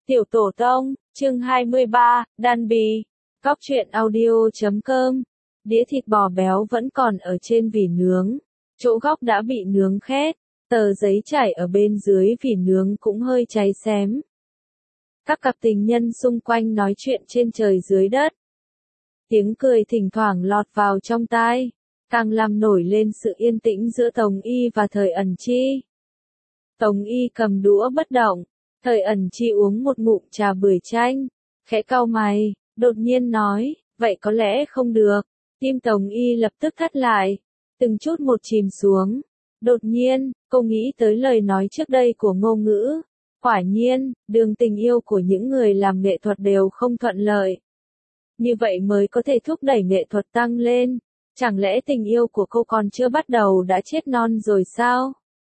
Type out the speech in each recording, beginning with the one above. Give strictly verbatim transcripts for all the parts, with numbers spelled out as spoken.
Tiểu Tổ Tông, chương hai mươi ba, Đan Bì. Cóc truyện audio chấm com. Đĩa thịt bò béo vẫn còn ở trên vỉ nướng. Chỗ góc đã bị nướng khét. Tờ giấy trải ở bên dưới vỉ nướng cũng hơi cháy xém. Các cặp tình nhân xung quanh nói chuyện trên trời dưới đất. Tiếng cười thỉnh thoảng lọt vào trong tai, càng làm nổi lên sự yên tĩnh giữa Tống Y và Thời Ẩn Chi. Tống Y cầm đũa bất động, Thời Ẩn Chi uống một ngụm trà bưởi chanh, khẽ cau mày, đột nhiên nói, vậy có lẽ không được. Tim Tống Y lập tức thắt lại, từng chút một chìm xuống. Đột nhiên, cô nghĩ tới lời nói trước đây của Ngô Ngữ. Quả nhiên, đường tình yêu của những người làm nghệ thuật đều không thuận lợi. Như vậy mới có thể thúc đẩy nghệ thuật tăng lên. Chẳng lẽ tình yêu của cô còn chưa bắt đầu đã chết non rồi sao?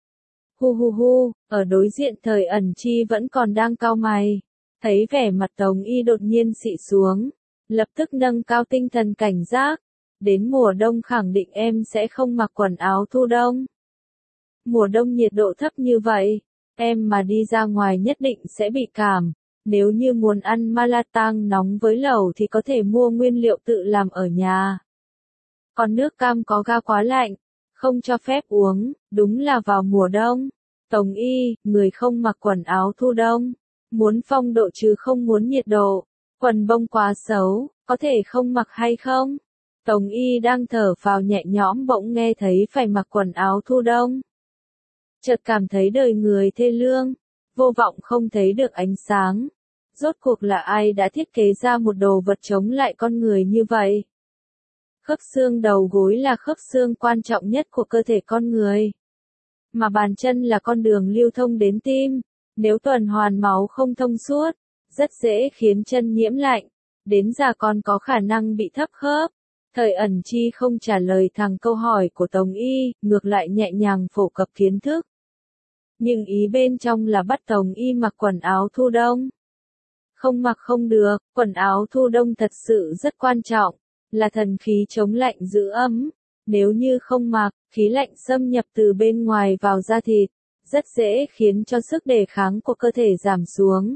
Hu hu hu, ở đối diện Thời Ẩn Chi vẫn còn đang cau mày. Thấy vẻ mặt Tống Y đột nhiên xị xuống, lập tức nâng cao tinh thần cảnh giác. Đến mùa đông khẳng định em sẽ không mặc quần áo thu đông. Mùa đông nhiệt độ thấp như vậy, em mà đi ra ngoài nhất định sẽ bị cảm. Nếu như muốn ăn malatang nóng với lẩu thì có thể mua nguyên liệu tự làm ở nhà. Còn nước cam có ga quá lạnh, không cho phép uống, đúng là vào mùa đông. Tống Y, người không mặc quần áo thu đông, muốn phong độ chứ không muốn nhiệt độ. Quần bông quá xấu, có thể không mặc hay không? Tống Y đang thở phào nhẹ nhõm bỗng nghe thấy phải mặc quần áo thu đông. Chợt cảm thấy đời người thê lương, vô vọng không thấy được ánh sáng. Rốt cuộc là ai đã thiết kế ra một đồ vật chống lại con người như vậy? Khớp xương đầu gối là khớp xương quan trọng nhất của cơ thể con người. Mà bàn chân là con đường lưu thông đến tim. Nếu tuần hoàn máu không thông suốt, rất dễ khiến chân nhiễm lạnh. Đến già còn có khả năng bị thấp khớp. Thời Ẩn Chi không trả lời thẳng câu hỏi của Tống Y, ngược lại nhẹ nhàng phổ cập kiến thức. Nhưng ý bên trong là bắt Tống Y mặc quần áo thu đông. Không mặc không được, quần áo thu đông thật sự rất quan trọng, là thần khí chống lạnh giữ ấm. Nếu như không mặc, khí lạnh xâm nhập từ bên ngoài vào da thịt, rất dễ khiến cho sức đề kháng của cơ thể giảm xuống.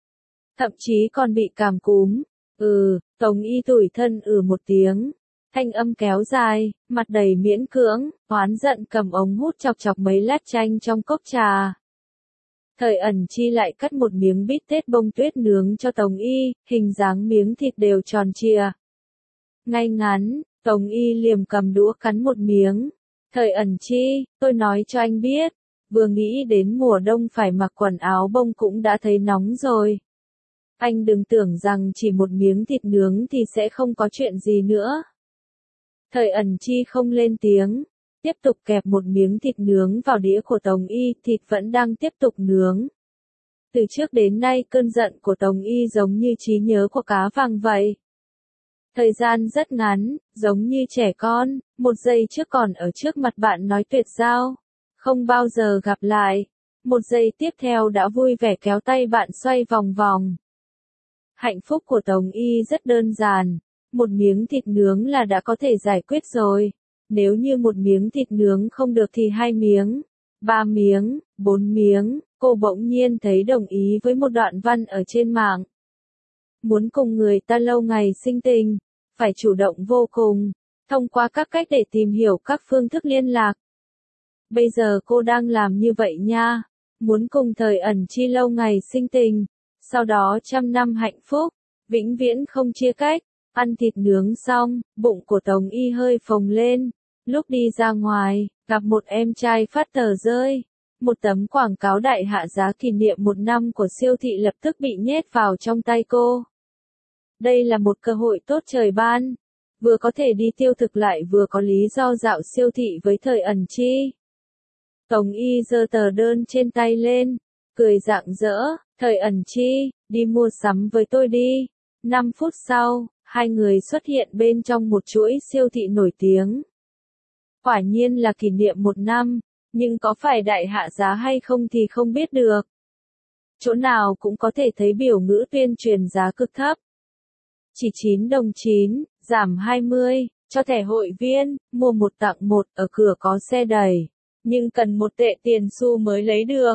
Thậm chí còn bị cảm cúm. Ừ, Tống Y tủi thân ừ một tiếng. Thanh âm kéo dài, mặt đầy miễn cưỡng, oán giận cầm ống hút chọc chọc mấy lát chanh trong cốc trà. Thời Ẩn Chi lại cắt một miếng bít tết bông tuyết nướng cho Tống Y, hình dáng miếng thịt đều tròn trịa. Ngay ngắn, Tống Y liềm cầm đũa cắn một miếng. Thời Ẩn Chi, tôi nói cho anh biết, vừa nghĩ đến mùa đông phải mặc quần áo bông cũng đã thấy nóng rồi. Anh đừng tưởng rằng chỉ một miếng thịt nướng thì sẽ không có chuyện gì nữa. Thời Ẩn Chi không lên tiếng, tiếp tục kẹp một miếng thịt nướng vào đĩa của Tống Y, thịt vẫn đang tiếp tục nướng. Từ trước đến nay cơn giận của Tống Y giống như trí nhớ của cá vàng vậy. Thời gian rất ngắn, giống như trẻ con, một giây trước còn ở trước mặt bạn nói tuyệt giao, không bao giờ gặp lại. Một giây tiếp theo đã vui vẻ kéo tay bạn xoay vòng vòng. Hạnh phúc của Tống Y rất đơn giản. Một miếng thịt nướng là đã có thể giải quyết rồi. Nếu như một miếng thịt nướng không được thì hai miếng, ba miếng, bốn miếng. Cô bỗng nhiên thấy đồng ý với một đoạn văn ở trên mạng. Muốn cùng người ta lâu ngày sinh tình, phải chủ động vô cùng, thông qua các cách để tìm hiểu các phương thức liên lạc. Bây giờ cô đang làm như vậy nha. Muốn cùng Thời Ẩn Chi lâu ngày sinh tình, sau đó trăm năm hạnh phúc, vĩnh viễn không chia cách. Ăn thịt nướng xong, bụng của Tống Y hơi phồng lên. Lúc đi ra ngoài, gặp một em trai phát tờ rơi. Một tấm quảng cáo đại hạ giá kỷ niệm một năm của siêu thị lập tức bị nhét vào trong tay cô. Đây là một cơ hội tốt trời ban. Vừa có thể đi tiêu thực lại vừa có lý do dạo siêu thị với Thời Ẩn Chi. Tống Y giơ tờ đơn trên tay lên, cười rạng rỡ, Thời Ẩn Chi, đi mua sắm với tôi đi. năm phút sau, hai người xuất hiện bên trong một chuỗi siêu thị nổi tiếng. Quả nhiên là kỷ niệm một năm, nhưng có phải đại hạ giá hay không thì không biết được. Chỗ nào cũng có thể thấy biểu ngữ tuyên truyền giá cực thấp. Chỉ chín đồng chín, giảm hai mươi, cho thẻ hội viên, mua một tặng một, ở cửa có xe đẩy. Nhưng cần một tệ tiền xu mới lấy được.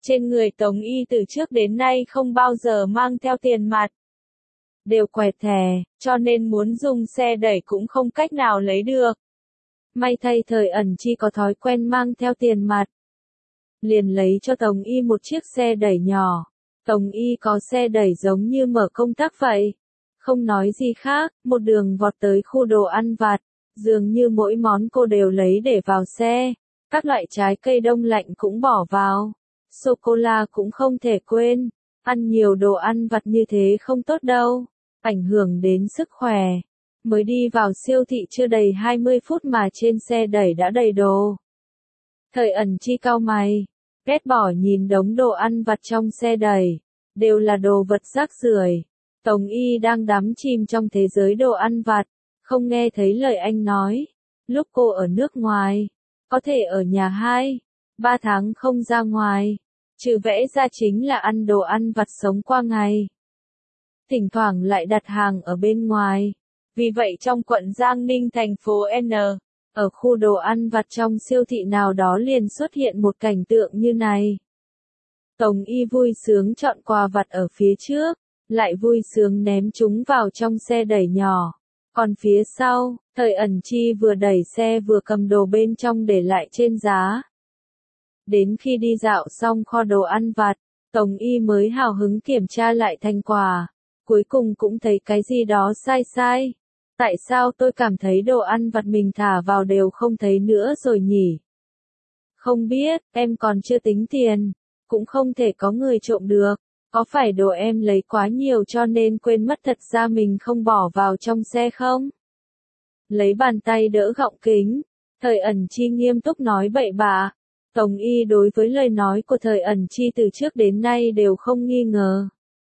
Trên người Tống Y từ trước đến nay không bao giờ mang theo tiền mặt. Đều quẹt thẻ, cho nên muốn dùng xe đẩy cũng không cách nào lấy được. May thay Thời Ẩn Chi có thói quen mang theo tiền mặt. Liền lấy cho Tống Y một chiếc xe đẩy nhỏ. Tống Y có xe đẩy giống như mở công tắc vậy. Không nói gì khác, một đường vọt tới khu đồ ăn vặt. Dường như mỗi món cô đều lấy để vào xe. Các loại trái cây đông lạnh cũng bỏ vào. Sô-cô-la cũng không thể quên. Ăn nhiều đồ ăn vặt như thế không tốt đâu. Ảnh hưởng đến sức khỏe. Mới đi vào siêu thị chưa đầy hai mươi phút mà trên xe đẩy đã đầy đồ. Thời Ẩn Chi cau mày. Ghét bỏ nhìn đống đồ ăn vặt trong xe đẩy. Đều là đồ vật rác rưởi. Tống Y đang đắm chìm trong thế giới đồ ăn vặt. Không nghe thấy lời anh nói. Lúc cô ở nước ngoài. Có thể ở nhà hai, ba tháng không ra ngoài. Trừ vẽ ra chính là ăn đồ ăn vặt sống qua ngày. Thỉnh thoảng lại đặt hàng ở bên ngoài. Vì vậy trong quận Giang Ninh thành phố N, ở khu đồ ăn vặt trong siêu thị nào đó liền xuất hiện một cảnh tượng như này. Tống Y vui sướng chọn quà vặt ở phía trước, lại vui sướng ném chúng vào trong xe đẩy nhỏ. Còn phía sau, Thời Ẩn Chi vừa đẩy xe vừa cầm đồ bên trong để lại trên giá. Đến khi đi dạo xong kho đồ ăn vặt, Tống Y mới hào hứng kiểm tra lại thành quả. Cuối cùng cũng thấy cái gì đó sai sai. Tại sao tôi cảm thấy đồ ăn vặt mình thả vào đều không thấy nữa rồi nhỉ? Không biết, em còn chưa tính tiền. Cũng không thể có người trộm được. Có phải đồ em lấy quá nhiều cho nên quên mất thật ra mình không bỏ vào trong xe không? Lấy bàn tay đỡ gọng kính. Thời Ẩn Chi nghiêm túc nói bậy bạ. Tống Y đối với lời nói của Thời Ẩn Chi từ trước đến nay đều không nghi ngờ.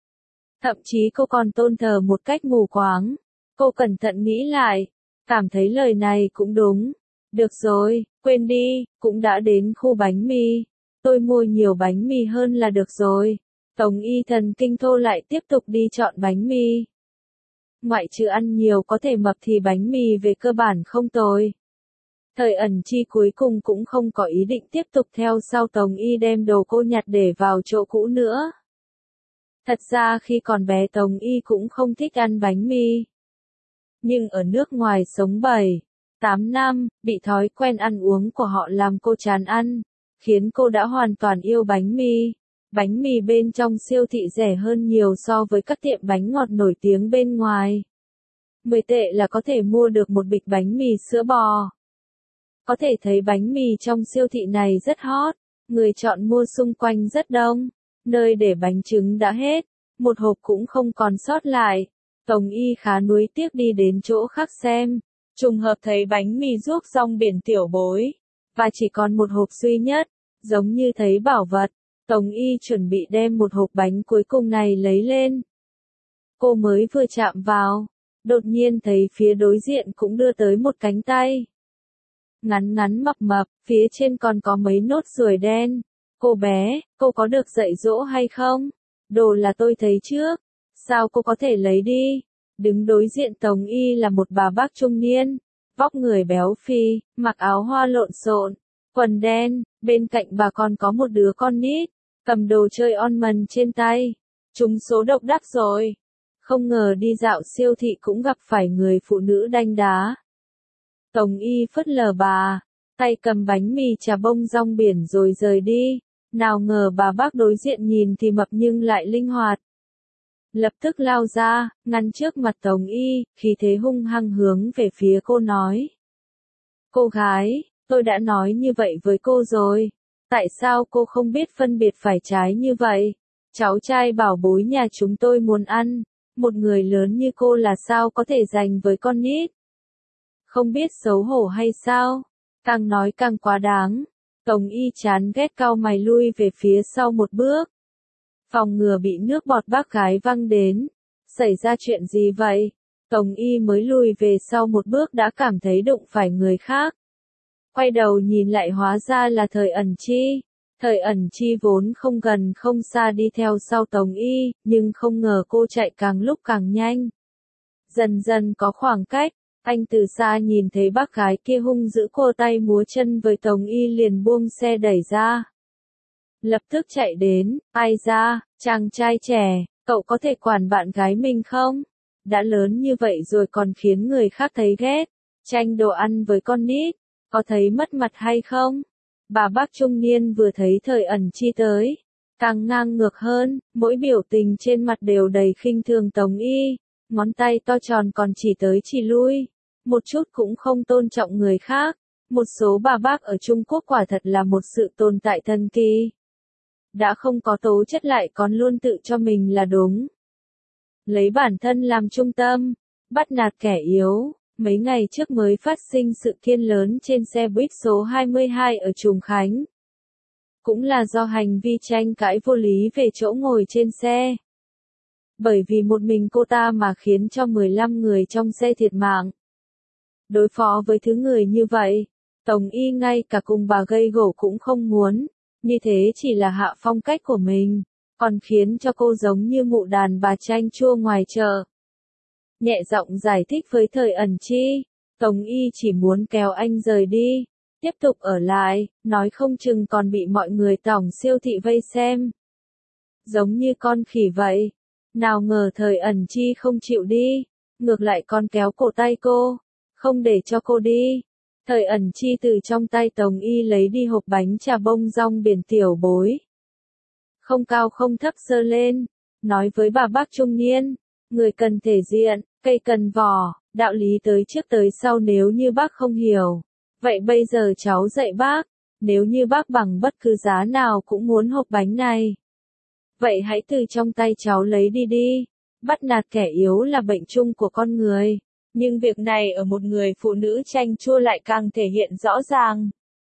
Thậm chí cô còn tôn thờ một cách mù quáng. Cô cẩn thận nghĩ lại. Cảm thấy lời này cũng đúng. Được rồi, quên đi, cũng đã đến khu bánh mì. Tôi mua nhiều bánh mì hơn là được rồi. Tống Y thần kinh thô lại tiếp tục đi chọn bánh mì. Ngoại trừ ăn nhiều có thể mập thì bánh mì về cơ bản không tồi. Thời Ẩn Chi cuối cùng cũng không có ý định tiếp tục theo sau Tống Y đem đồ cô nhặt để vào chỗ cũ nữa. Thật ra khi còn bé Tống Y cũng không thích ăn bánh mì. Nhưng ở nước ngoài sống bảy, tám năm, bị thói quen ăn uống của họ làm cô chán ăn, khiến cô đã hoàn toàn yêu bánh mì. Bánh mì bên trong siêu thị rẻ hơn nhiều so với các tiệm bánh ngọt nổi tiếng bên ngoài. mười tệ là có thể mua được một bịch bánh mì sữa bò. Có thể thấy bánh mì trong siêu thị này rất hot, người chọn mua xung quanh rất đông, nơi để bánh trứng đã hết, một hộp cũng không còn sót lại. Tống Y khá nuối tiếc đi đến chỗ khác xem, trùng hợp thấy bánh mì ruốc rong biển tiểu bối, và chỉ còn một hộp duy nhất, giống như thấy bảo vật. Tống Y chuẩn bị đem một hộp bánh cuối cùng này lấy lên. Cô mới vừa chạm vào, đột nhiên thấy phía đối diện cũng đưa tới một cánh tay. Ngắn ngắn mập mập, phía trên còn có mấy nốt ruồi đen. Cô bé, cô có được dạy dỗ hay không? Đồ là tôi thấy trước. Sao cô có thể lấy đi? Đứng đối diện Tống Y là một bà bác trung niên, vóc người béo phì, mặc áo hoa lộn xộn, quần đen, bên cạnh bà còn có một đứa con nít, cầm đồ chơi Onman trên tay. Chúng số độc đắc rồi. Không ngờ đi dạo siêu thị cũng gặp phải người phụ nữ đanh đá. Tống Y phớt lờ bà, tay cầm bánh mì trà bông rong biển rồi rời đi. Nào ngờ bà bác đối diện nhìn thì mập nhưng lại linh hoạt. Lập tức lao ra, ngăn trước mặt Tống Y, khí thế hung hăng hướng về phía cô nói. Cô gái, tôi đã nói như vậy với cô rồi. Tại sao cô không biết phân biệt phải trái như vậy? Cháu trai bảo bối nhà chúng tôi muốn ăn. Một người lớn như cô là sao có thể dành với con nít? Không biết xấu hổ hay sao? Càng nói càng quá đáng. Tống Y chán ghét cau mày lui về phía sau một bước. Phòng ngừa bị nước bọt bác gái văng đến. Xảy ra chuyện gì vậy? Tống Y mới lùi về sau một bước đã cảm thấy đụng phải người khác. Quay đầu nhìn lại hóa ra là Thời Ẩn Chi. Thời Ẩn Chi vốn không gần không xa đi theo sau Tống Y, nhưng không ngờ cô chạy càng lúc càng nhanh. Dần dần có khoảng cách, anh từ xa nhìn thấy bác gái kia hung dữ cô tay múa chân với Tống Y liền buông xe đẩy ra. Lập tức chạy đến, ai ra, chàng trai trẻ, cậu có thể quản bạn gái mình không? Đã lớn như vậy rồi còn khiến người khác thấy ghét, tranh đồ ăn với con nít, có thấy mất mặt hay không? Bà bác trung niên vừa thấy Thời Ẩn Chi tới, càng ngang ngược hơn, mỗi biểu tình trên mặt đều đầy khinh thường Tống Y, ngón tay to tròn còn chỉ tới chỉ lui, một chút cũng không tôn trọng người khác. Một số bà bác ở Trung Quốc quả thật là một sự tồn tại thần kỳ. Đã không có tố chất lại còn luôn tự cho mình là đúng. Lấy bản thân làm trung tâm, bắt nạt kẻ yếu. Mấy ngày trước mới phát sinh sự kiện lớn trên xe buýt số hai mươi hai ở Trùng Khánh. Cũng là do hành vi tranh cãi vô lý về chỗ ngồi trên xe. Bởi vì một mình cô ta mà khiến cho mười lăm người trong xe thiệt mạng. Đối phó với thứ người như vậy, Tống Y ngay cả cùng bà gây gổ cũng không muốn, như thế chỉ là hạ phong cách của mình, còn khiến cho cô giống như mụ đàn bà chanh chua ngoài chợ. Nhẹ giọng giải thích với Thời Ẩn Chi, Tống Y chỉ muốn kéo anh rời đi, tiếp tục ở lại, nói không chừng còn bị mọi người tổng siêu thị vây xem. Giống như con khỉ vậy, nào ngờ Thời Ẩn Chi không chịu đi, ngược lại còn kéo cổ tay cô, không để cho cô đi. Thời Ẩn Chi từ trong tay Tống Y lấy đi hộp bánh trà bông rong biển tiểu bối. Không cao không thấp giơ lên, nói với bà bác trung niên, người cần thể diện, cây cần vỏ, đạo lý tới trước tới sau nếu như bác không hiểu. Vậy bây giờ cháu dạy bác, nếu như bác bằng bất cứ giá nào cũng muốn hộp bánh này. Vậy hãy từ trong tay cháu lấy đi đi, bắt nạt kẻ yếu là bệnh chung của con người. Nhưng việc này ở một người phụ nữ chanh chua lại càng thể hiện rõ ràng.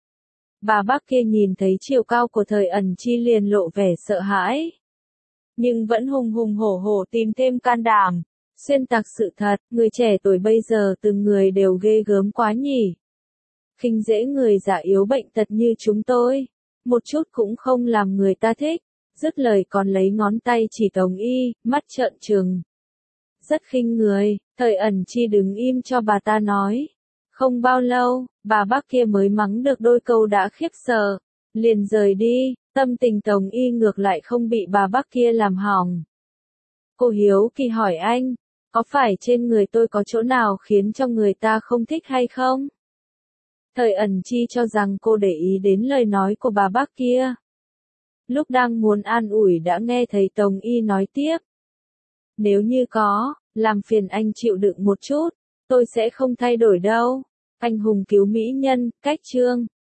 Bà bác kia nhìn thấy chiều cao của Thời Ẩn Chi liền lộ vẻ sợ hãi. Nhưng vẫn hùng hùng hổ hổ tìm thêm can đảm, xuyên tạc sự thật, người trẻ tuổi bây giờ từng người đều ghê gớm quá nhỉ. Khinh dễ người già yếu bệnh tật như chúng tôi, một chút cũng không làm người ta thích, dứt lời còn lấy ngón tay chỉ Tống Y, mắt trợn trừng. Rất khinh người, Thời Ẩn Chi đứng im cho bà ta nói. Không bao lâu, bà bác kia mới mắng được đôi câu đã khiếp sợ, liền rời đi, tâm tình Tống Y ngược lại không bị bà bác kia làm hỏng. Cô hiếu kỳ hỏi anh, có phải trên người tôi có chỗ nào khiến cho người ta không thích hay không? Thời Ẩn Chi cho rằng cô để ý đến lời nói của bà bác kia. Lúc đang muốn an ủi đã nghe thấy Tống Y nói tiếp. Nếu như có, làm phiền anh chịu đựng một chút, tôi sẽ không thay đổi đâu. Anh hùng cứu mỹ nhân, cách chương.